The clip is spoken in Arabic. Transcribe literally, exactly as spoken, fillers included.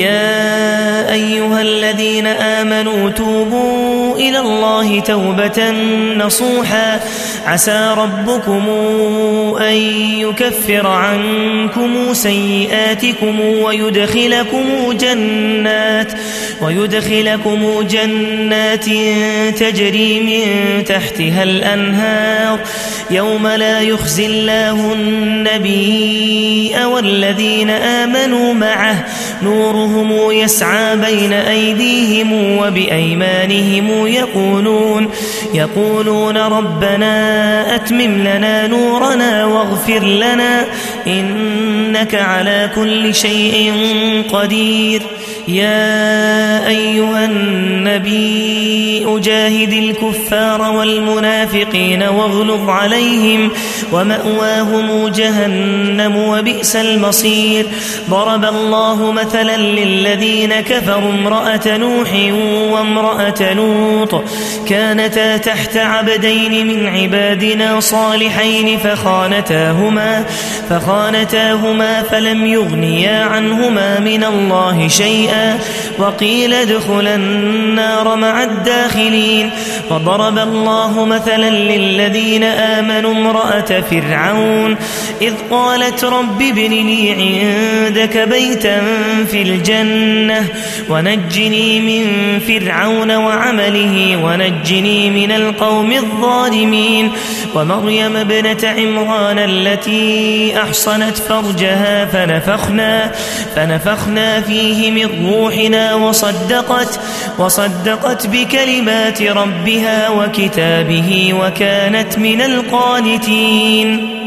يا أيها الذين آمنوا توبوا إلى الله توبة نصوحا عسى ربكم أن يكفر عنكم سيئاتكم ويدخلكم جنات ويدخلكم جنات تجري من تحتها الأنهار يوم لا يخزي الله النبي والذين آمنوا معه نورهم يسعى بين أيديهم وبأيمانهم يقولون يقولون ربنا أتمم لنا نورنا واغفر لنا إنك على كل شيء قدير. يا أيها النبي أجاهد الكفار والمنافقين واغلظ عليهم ومأواهم جهنم وبئس المصير. ضرب الله مثلا للذين كفروا امرأة نوح وامرأة لوط كانتا تحت عبدين من عبادنا صالحين فخانتاهما فخانتاهما فلم يغنيا عنهما من الله شيئا وقيل ادخلا النار مع الداخلين. وضرب الله مثلا للذين آمنوا امرأة فرعون إذ قالت رب ابن لي عندك بيتا في الجنة ونجني من فرعون وعمله ونجني من القوم الظالمين. ومريم ابنة عمران التي أحصنت فرجها فنفخنا, فنفخنا فيه من روحنا وصدقت, وصدقت بكلمات ربها وكتابه وكانت من القانتين.